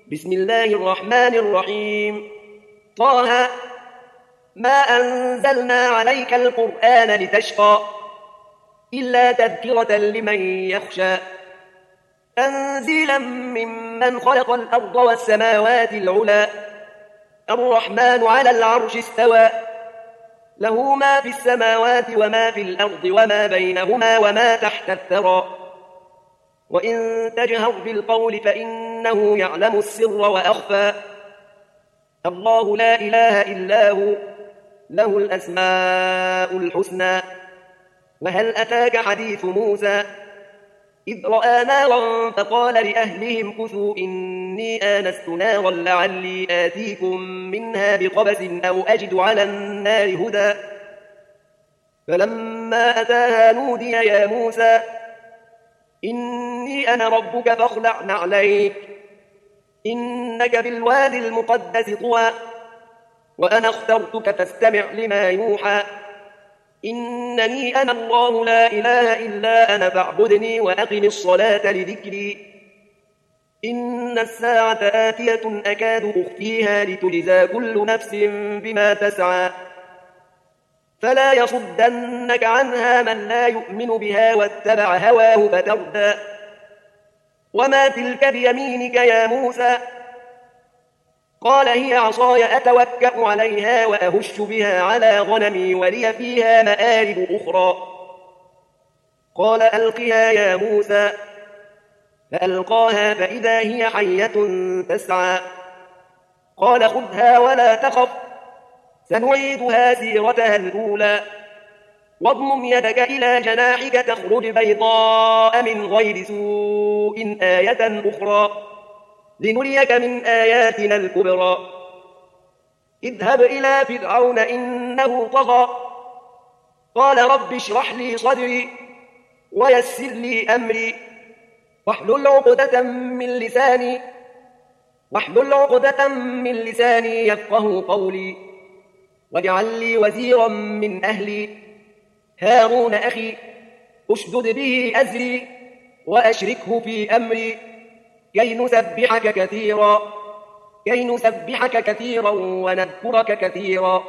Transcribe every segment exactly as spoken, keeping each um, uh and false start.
بسم الله الرحمن الرحيم. طه ما أنزلنا عليك القرآن لتشقى إلا تذكرة لمن يخشى تنزيلا ممن خلق الأرض والسماوات العلى الرحمن على العرش استوى له ما في السماوات وما في الأرض وما بينهما وما تحت الثرى وإن تجهر بالقول فإنه يعلم السر وأخفى الله لا إله إلا هو له الأسماء الحسنى. وهل أتاك حديث موسى إذ رأى نارا فقال لأهلهم كثوا إني آنست نارا لعلي آتيكم منها بقبس أو أجد على النار هدى فلما أتاها نودي يا موسى إني أنا ربك فاخلع نعليك إنك بالوادي المقدس طوى وأنا اخترتك فاستمع لما يوحى إنني أنا الله لا إله إلا أنا فاعبدني وأقم الصلاة لذكري إن الساعة آتية أكاد أخفيها لتجزى كل نفس بما تسعى فلا يصدنك عنها من لا يؤمن بها واتبع هواه فتردى وما تلك بيمينك يا موسى قال هي عصاي أتوكأ عليها وأهش بها على غنمي ولي فيها مآرب أخرى قال ألقها يا موسى فألقاها فإذا هي حية تسعى قال خذها ولا تخف سنعيدها سيرتها الأولى واضمم يدك إلى جناحك تخرج بيضاء من غير سوء آية أخرى لنريك من آياتنا الكبرى اذهب إلى فرعون إنه طغى قال رب اشرح لي صدري ويسر لي أمري واحلل عقدة من لساني واحلل عقدة من لساني يفقه قولي واجعل لي وزيرا من أهلي هارون أخي أشدد به أزري وأشركه في أمري كي نسبحك كثيرا كي نسبحك كثيرا ونذكرك كثيرا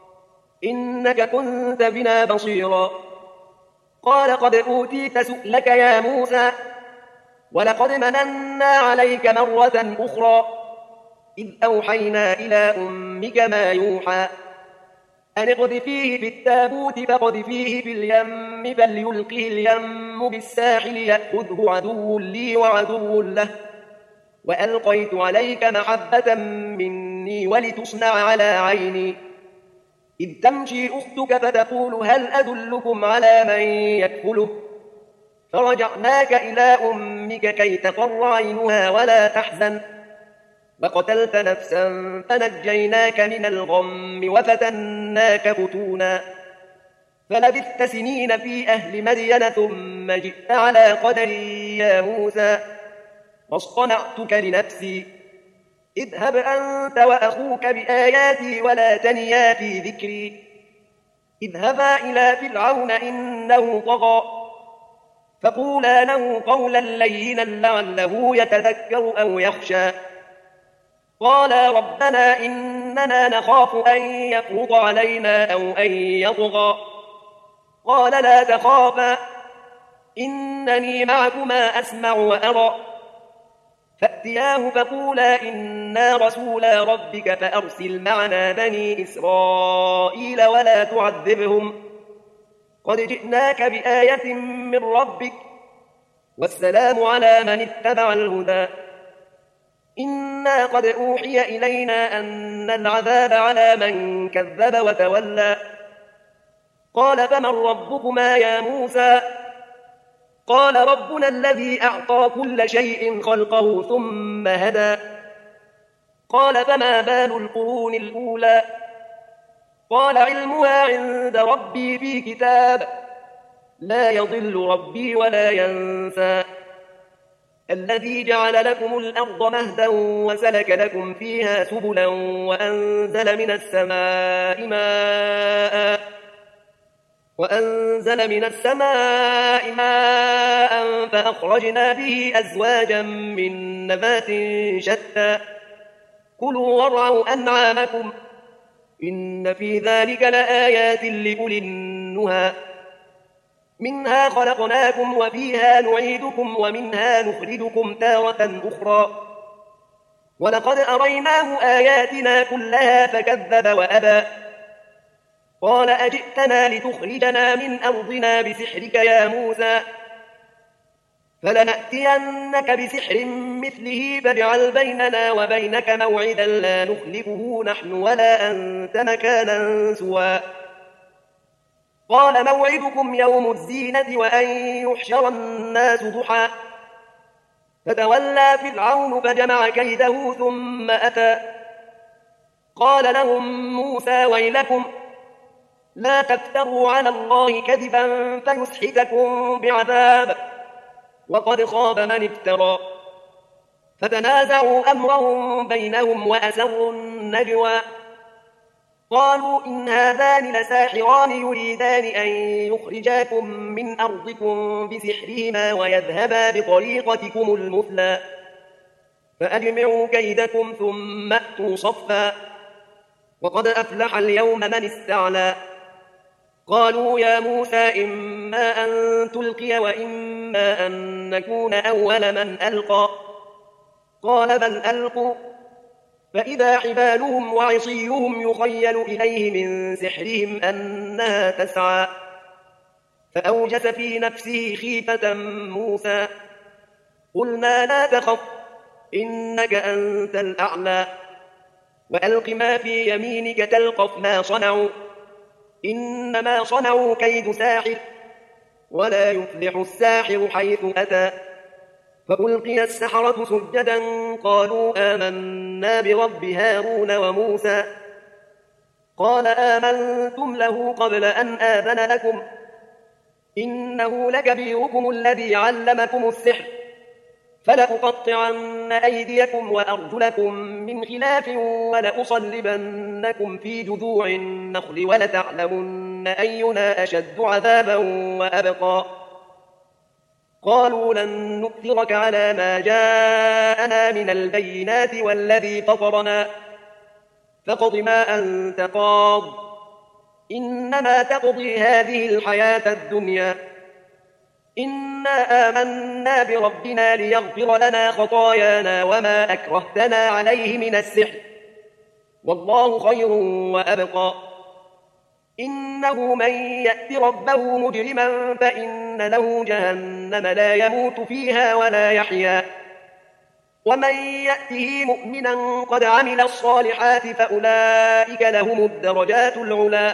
إنك كنت بنا بصيرا قال قد أوتيت سؤلك يا موسى ولقد مننا عليك مرة أخرى إذ أوحينا إلى أمك ما يوحى أن اقذفيه في التابوت فاقذفيه في اليم فليلقه اليم بالساحل يأخذه عدو لي وعدو له وألقيت عليك محبة مني ولتصنع على عيني إذ تمشي أختك فتقول هل أدلكم على من يكفله فرجعناك إلى أمك كي تقر عينها ولا تحزن وقتلت نفسا فنجيناك من الغم وفتناك فتونا فلبثت سنين في أهل مدين ثم جئت على قدري يا موسى واصطنعتك لنفسي اذهب أنت وأخوك بآياتي ولا تنيا في ذكري اذهبا إلى فرعون إنه طغى فقولا له قولا لينا لعله يتذكر أو يخشى قالا ربنا إننا نخاف أن يفرط علينا أو أن يطغى قال لا تخافا إنني معكما أسمع وأرى فأتياه فقولا إنا رسولا ربك فأرسل معنا بني إسرائيل ولا تعذبهم قد جئناك بآية من ربك والسلام على من اتبع الهدى إنا قد أوحي إلينا أن العذاب على من كذب وتولى قال فمن ربكما يا موسى قال ربنا الذي أعطى كل شيء خلقه ثم هدى قال فما بال القرون الأولى قال علمها عند ربي في كتاب لا يضل ربي ولا ينسى الذي جعل لكم الأرض مهدا وسلك لكم فيها سبلا وأنزل من السماء ماء وأنزل من السماء ماء فأخرجنا به أزواجا من نبات شتى كلوا وارعوا أنعامكم إن في ذلك لآيات لأولي النهى منها خلقناكم وفيها نعيدكم ومنها نخرجكم تارة أخرى ولقد أريناه آياتنا كلها فكذب وأبى قال أجئتنا لتخرجنا من أرضنا بسحرك يا موسى فلنأتينك بسحر مثله فاجعل بيننا وبينك موعدا لا نخلفه نحن ولا أنت مكانا سوى قال موعدكم يوم الزينة وأن يحشر الناس ضحى فتولى فرعون فجمع كيده ثم أتى قال لهم موسى ويلكم لا تفتروا على الله كذبا فيسحتكم بعذاب وقد خاب من افترى فتنازعوا أمرهم بينهم وأسروا النجوى قالوا إن هذان لساحران يريدان أن يخرجاكم من أرضكم بسحرهما ويذهبا بطريقتكم المثلى فأجمعوا كيدكم ثم أتوا صفا وقد أفلح اليوم من استعلى قالوا يا موسى إما أن تلقي وإما أن نكون أول من ألقى قال بل ألقوا فإذا حبالهم وعصيهم يخيل إليه من سحرهم أنها تسعى فأوجس في نفسه خيفة موسى قلنا لا تخف إنك أنت الأعلى وألق ما في يمينك تلقف ما صنعوا إنما صنعوا كيد ساحر ولا يفلح الساحر حيث أتى فألقي السحرة سجدا قالوا آمنا برب هارون وموسى قال آمنتم له قبل أن آذن لكم إنه لكبيركم الذي علمكم السحر فلأقطعن أيديكم وأرجلكم من خلاف ولأصلبنكم في جذوع النخل ولتعلمن أينا أشد عذابا وأبقى قالوا لن نؤثرك على ما جاءنا من البينات والذي فطرنا فاقض ما أنت قاض إنما تقضي هذه الحياة الدنيا إنا آمنا بربنا ليغفر لنا خطايانا وما أكرهتنا عليه من السحر والله خير وأبقى إنه من يأت ربه مجرما فإن له جهنم لا يموت فيها ولا يحيا ومن يأته مؤمنا قد عمل الصالحات فأولئك لهم الدرجات العلا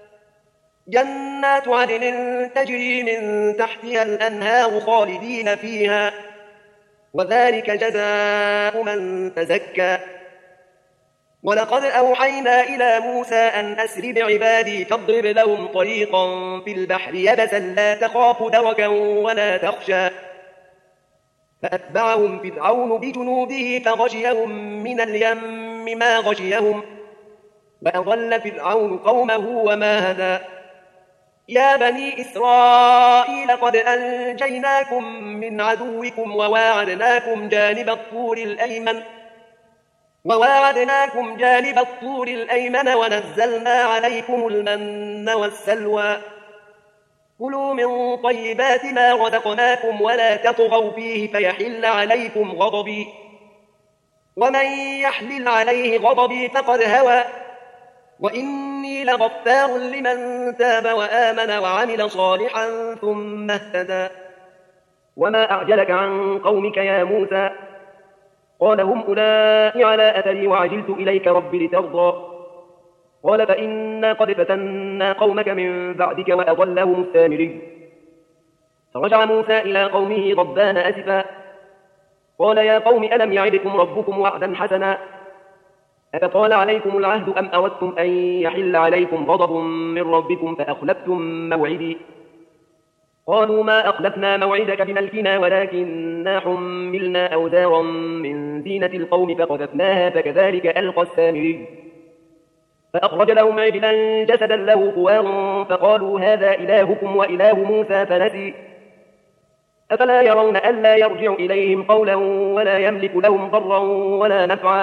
جنات عدن تجري من تحتها الأنهار خالدين فيها وذلك جزاء من تزكى ولقد أوحينا إلى موسى أن أسر بعبادي فاضرب لهم طريقا في البحر يبسا لا تخاف دركا ولا تخشى فأتبعهم فرعون بجنوده فغشيهم من اليم ما غشيهم وأضل فرعون قومه وما هدى يا بني إسرائيل قد أنجيناكم من عدوكم وواعدناكم جانب الطور الأيمن وواعدناكم جانب الطور الأيمن ونزلنا عليكم المن والسلوى كلوا من طيبات ما رزقناكم ولا تطغوا فيه فيحل عليكم غضبي ومن يحلل عليه غضبي فقد هوى وإني لغفار لمن تاب وآمن وعمل صالحا ثم اهتدى وما أعجلك عن قومك يا موسى قال هم أولئك على أثري وعجلت إليك رب لترضى قال فإنا قد فتنا قومك من بعدك وأضلهم السامري فرجع موسى إلى قومه غضبان أسفا قال يا قوم ألم يعدكم ربكم وعدا حسنا أفطال عليكم العهد أم أردتم أن يحل عليكم غضب من ربكم فأخلفتم موعدي قالوا ما أخلفنا موعدك بملكنا ولكننا حملنا أوزارا من زينة القوم فقذفناها فكذلك ألقى السامري فأخرج لهم عجلا جسدا له خوار فقالوا هذا إلهكم وإله موسى فنسي أفلا يرون ألا يرجع إليهم قولا ولا يملك لهم ضرا ولا نفعا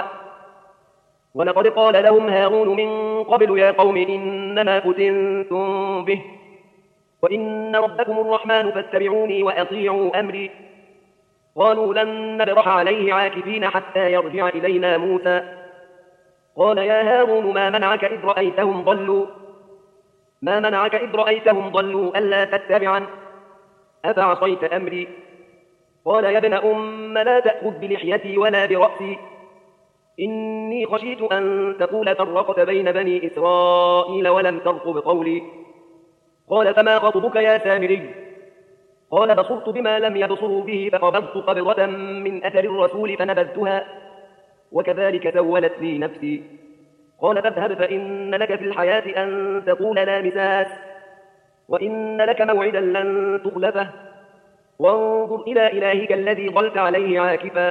ولقد قال لهم هارون من قبل يا قوم إنما فتنتم به وإن ربكم الرحمن فاتبعوني وأطيعوا أمري قالوا لن نبرح عليه عاكفين حتى يرجع إلينا موسى قال يا هارون ما منعك إذ رأيتهم ضلوا ما منعك إذ رأيتهم ضلوا ألا تتبعن أفعصيت أمري قال يا ابن أم لا تأخذ بلحيتي ولا برأسي إني خشيت أن تقول فرقت بين بني إسرائيل ولم ترقب قولي قال فما خطبك يا سامري قال بصرت بما لم يبصروا به فقبضت قبضة من أثر الرسول فنبذتها وكذلك سولت لي نفسي قال فاذهب فإن لك في الحياة أن تقول لا مساس وإن لك موعدا لن تخلفه وانظر إلى إلهك الذي ظلت عليه عاكفا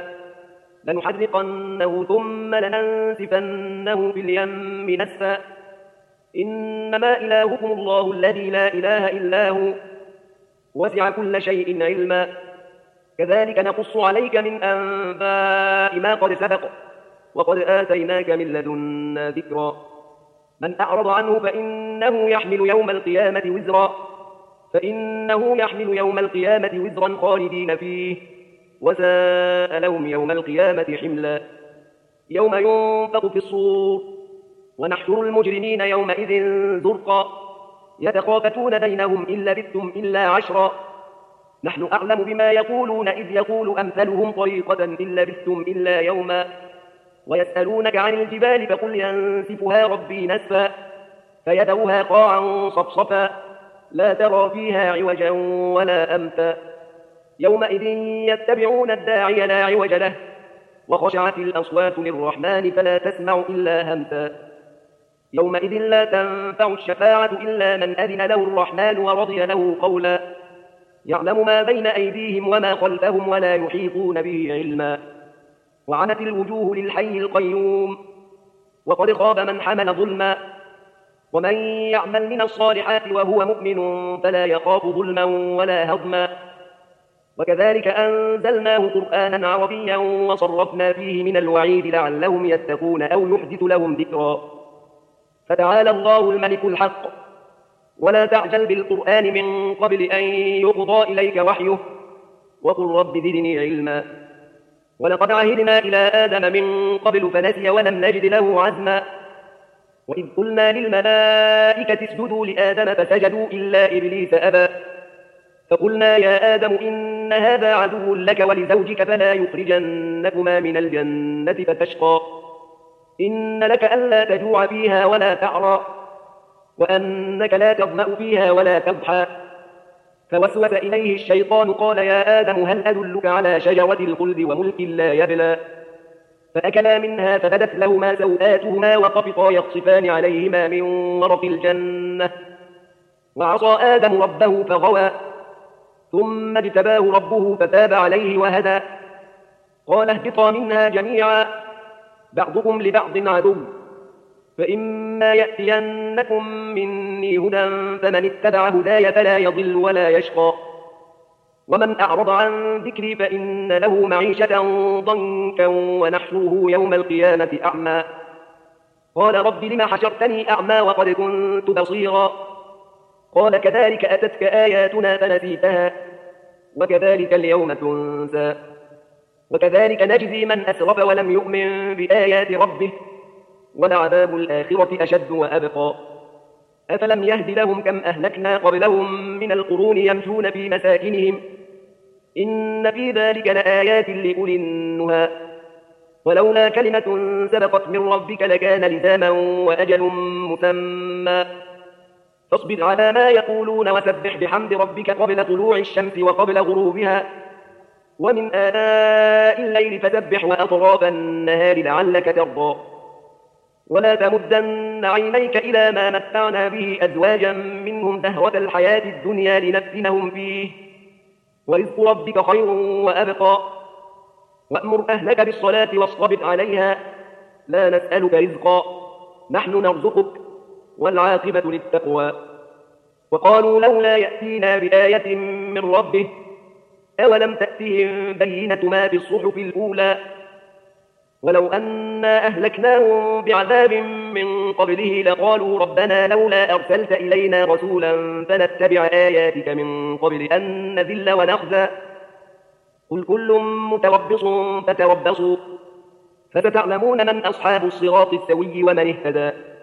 لنحرقنه ثم لننسفنه في اليم نسفا إنما إلهكم الله الذي لا إله إلا هو وسع كل شيء علما كذلك نقص عليك من أنباء ما قد سبق وقد آتيناك من لدنا ذكرا من أعرض عنه فإنه يحمل يوم القيامة وزرا فإنه يحمل يوم القيامة وزرا خالدين فيه وساء لهم يوم القيامة حملا يوم ينفخ في الصور ونحشر المجرمين يومئذ زرقا يتخافتون بينهم إن لبثتم إلا عشرا نحن أعلم بما يقولون إذ يقول أمثلهم طريقة إن لبثتم إلا يوما ويسألونك عن الجبال فقل ينسفها ربي نسفا فيذرها قاعا صفصفا لا ترى فيها عوجا ولا أمتا يومئذ يتبعون الداعي لا عوج له وخشعت الأصوات للرحمن فلا تسمع إلا همتا يومئذ لا تنفع الشفاعة إلا من أذن له الرحمن ورضي له قولا يعلم ما بين أيديهم وما خلفهم ولا يحيطون به علما وعنت الوجوه للحي القيوم وقد خاب من حمل ظلما ومن يعمل من الصالحات وهو مؤمن فلا يخاف ظلما ولا هضما وكذلك أنزلناه قرآنا عربيا وصرفنا فيه من الوعيد لعلهم يتقون أو يحدث لهم ذكرا فتعالى الله الملك الحق ولا تعجل بالقرآن من قبل أن يقضى إليك وحيه وقل رب زدني علما ولقد عهدنا إلى آدم من قبل فنسي ولم نجد له عزما وإذ قلنا للملائكة اسجدوا لآدم فسجدوا إلا إبليس أبى فقلنا يا آدم إن هذا عدو لك ولزوجك فلا يخرجنكما من الجنة فتشقى إن لك ألا تجوع فيها ولا تعرى وأنك لا تظمأ فيها ولا تضحى فوسوس إليه الشيطان قال يا آدم هل أدلك على شجرة الخلد وملك لا يبلى فأكلا منها فبدت لهما سوآتهما وطفقا يخصفان عليهما من ورق الجنة وعصى آدم ربه فغوى ثم اجتباه ربه فتاب عليه وهدى قال اهبطا منها جميعا بعضكم لبعض عدو فإما يأتينكم مني هدى فمن اتبع هداي فلا يضل ولا يشقى ومن أعرض عن ذكري فإن له معيشة ضنكا ونحشره يوم القيامة أعمى قال رب لم حشرتني أعمى وقد كنت بصيرا قال كذلك أتتك آياتنا فنسيتها وكذلك اليوم تنسى وكذلك نجزي من أسرف ولم يؤمن بآيات ربه ولعذاب الآخرة أشد وأبقى أفلم يهد لهم كم أهلكنا قبلهم من القرون يمشون في مساكنهم إن في ذلك لآيات لأولي النهى ولولا كلمة سبقت من ربك لكان لزاما وأجل مسمى فاصبر على ما يقولون وسبح بحمد ربك قبل طلوع الشمس وقبل غروبها ومن آناء الليل فسبح وأطراف النهار لعلك ترضى ولا تمدن عينيك إلى ما متعنا به أزواجا منهم زهرة الحياة الدنيا لنفتنهم فيه ورزق ربك خير وأبقى وأمر أهلك بالصلاة واصطبر عليها لا نسألك رزقا نحن نرزقك والعاقبة للتقوى وقالوا لولا يأتينا بآية من ربه أولم تأتهم بينة ما في الصحف الأولى ولو أنا أهلكناهم بعذاب من قبله لقالوا ربنا لولا أرسلت إلينا رسولا فنتبع آياتك من قبل أن نذل ونخزى قل كل متربص فتربصوا فستعلمون من أصحاب الصراط السوي ومن اهتدى